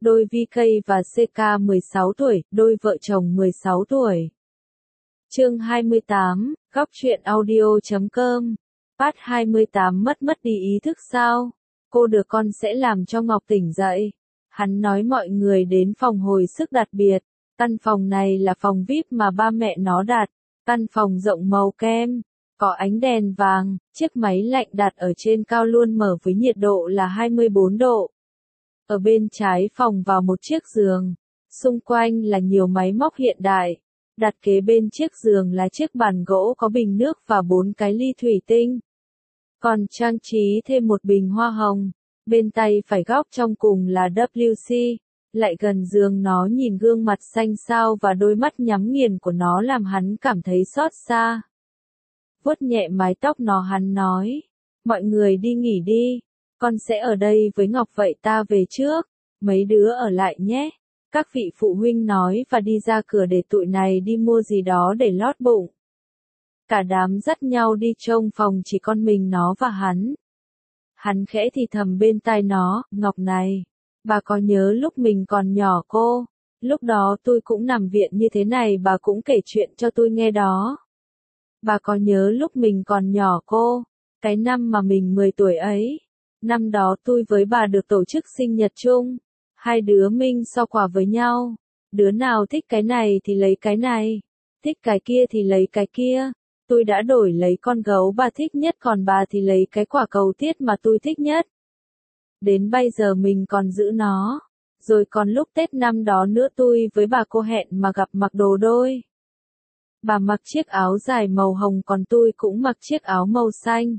đôi VK và CK 16 tuổi, đôi vợ chồng 16 tuổi. Chương 28, góc truyện audio.com. Phát 28 mất đi ý thức sao? Cô được con sẽ làm cho Ngọc tỉnh dậy. Hắn nói mọi người đến phòng hồi sức đặc biệt. Căn phòng này là phòng VIP mà ba mẹ nó đặt. Căn phòng rộng màu kem, có ánh đèn vàng, chiếc máy lạnh đặt ở trên cao luôn mở với nhiệt độ là 24 độ. Ở bên trái phòng vào một chiếc giường, xung quanh là nhiều máy móc hiện đại. Đặt kế bên chiếc giường là chiếc bàn gỗ có bình nước và 4 cái ly thủy tinh. Còn trang trí thêm một bình hoa hồng. Bên tay phải góc trong cùng là WC. Lại gần giường nó nhìn gương mặt xanh xao và đôi mắt nhắm nghiền của nó làm hắn cảm thấy xót xa. Vuốt nhẹ mái tóc nó hắn nói. Mọi người đi nghỉ đi. Con sẽ ở đây với Ngọc vậy ta về trước. Mấy đứa ở lại nhé. Các vị phụ huynh nói và đi ra cửa để tụi này đi mua gì đó để lót bụng. Cả đám dắt nhau đi trông phòng chỉ con mình nó và hắn. Hắn khẽ thì thầm bên tai nó, Ngọc này, bà có nhớ lúc mình còn nhỏ cô? Lúc đó tôi cũng nằm viện như thế này bà cũng kể chuyện cho tôi nghe đó. Bà có nhớ lúc mình còn nhỏ cô? Cái năm mà mình 10 tuổi ấy. Năm đó tôi với bà được tổ chức sinh nhật chung. Hai đứa mình so quà với nhau. Đứa nào thích cái này thì lấy cái này. Thích cái kia thì lấy cái kia. Tôi đã đổi lấy con gấu bà thích nhất còn bà thì lấy cái quả cầu tiết mà tôi thích nhất. Đến bây giờ mình còn giữ nó. Rồi còn lúc Tết năm đó nữa tôi với bà cô hẹn mà gặp mặc đồ đôi. Bà mặc chiếc áo dài màu hồng còn tôi cũng mặc chiếc áo màu xanh.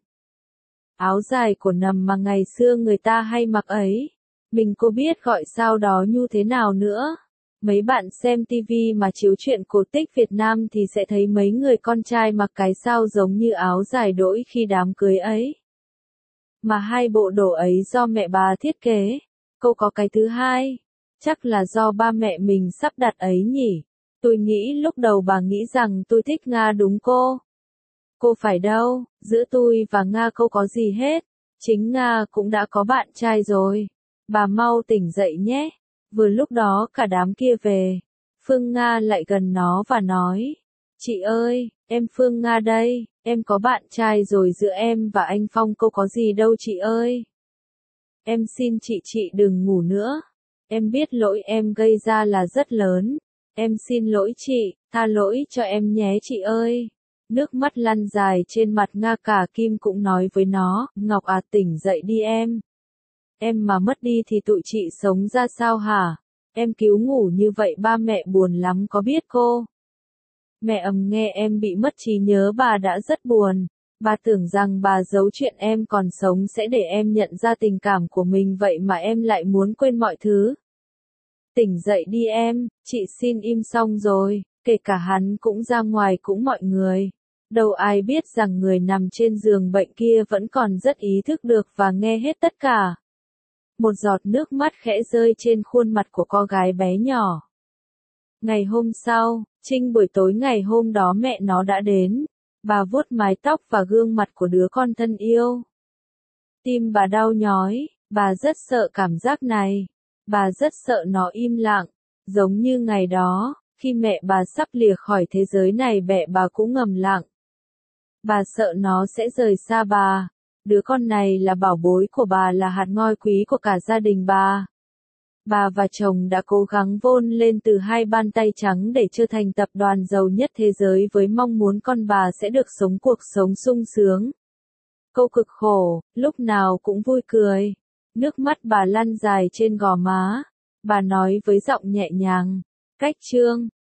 Áo dài của nầm mà ngày xưa người ta hay mặc ấy. Mình có biết gọi sao đó như thế nào nữa. Mấy bạn xem TV mà chiếu chuyện cổ tích Việt Nam thì sẽ thấy mấy người con trai mặc cái sao giống như áo dài đỗi khi đám cưới ấy. Mà hai bộ đồ ấy do mẹ bà thiết kế. Cô có cái thứ hai. Chắc là do ba mẹ mình sắp đặt ấy nhỉ. Tôi nghĩ lúc đầu bà nghĩ rằng tôi thích Nga đúng cô. Cô phải đâu, giữa tôi và Nga không có gì hết. Chính Nga cũng đã có bạn trai rồi. Bà mau tỉnh dậy nhé. Vừa lúc đó cả đám kia về. Phương Nga lại gần nó và nói. Chị ơi, em Phương Nga đây, em có bạn trai rồi giữa em và anh Phong cô có gì đâu chị ơi. Em xin chị đừng ngủ nữa. Em biết lỗi em gây ra là rất lớn. Em xin lỗi chị, tha lỗi cho em nhé chị ơi. Nước mắt lăn dài trên mặt Nga cả Kim cũng nói với nó, Ngọc à tỉnh dậy đi em. Em mà mất đi thì tụi chị sống ra sao hả? Em cứu ngủ như vậy ba mẹ buồn lắm có biết cô? Mẹ nghe em bị mất trí nhớ bà đã rất buồn. Bà tưởng rằng bà giấu chuyện em còn sống sẽ để em nhận ra tình cảm của mình vậy mà em lại muốn quên mọi thứ. Tỉnh dậy đi em, chị xin im xong rồi, kể cả hắn cũng ra ngoài cũng mọi người. Đâu ai biết rằng người nằm trên giường bệnh kia vẫn còn rất ý thức được và nghe hết tất cả. Một giọt nước mắt khẽ rơi trên khuôn mặt của cô gái bé nhỏ. Ngày hôm sau, Trinh buổi tối ngày hôm đó mẹ nó đã đến. Bà vuốt mái tóc và gương mặt của đứa con thân yêu. Tim bà đau nhói, bà rất sợ cảm giác này. Bà rất sợ nó im lặng, giống như ngày đó, khi mẹ bà sắp lìa khỏi thế giới này mẹ bà cũng ngầm lặng. Bà sợ nó sẽ rời xa bà. Đứa con này là bảo bối của bà là hạt ngoi quý của cả gia đình bà. Bà và chồng đã cố gắng vun lên từ hai bàn tay trắng để trở thành tập đoàn giàu nhất thế giới với mong muốn con bà sẽ được sống cuộc sống sung sướng. Cô cực khổ, lúc nào cũng vui cười. Nước mắt bà lăn dài trên gò má. Bà nói với giọng nhẹ nhàng. Cách Trương,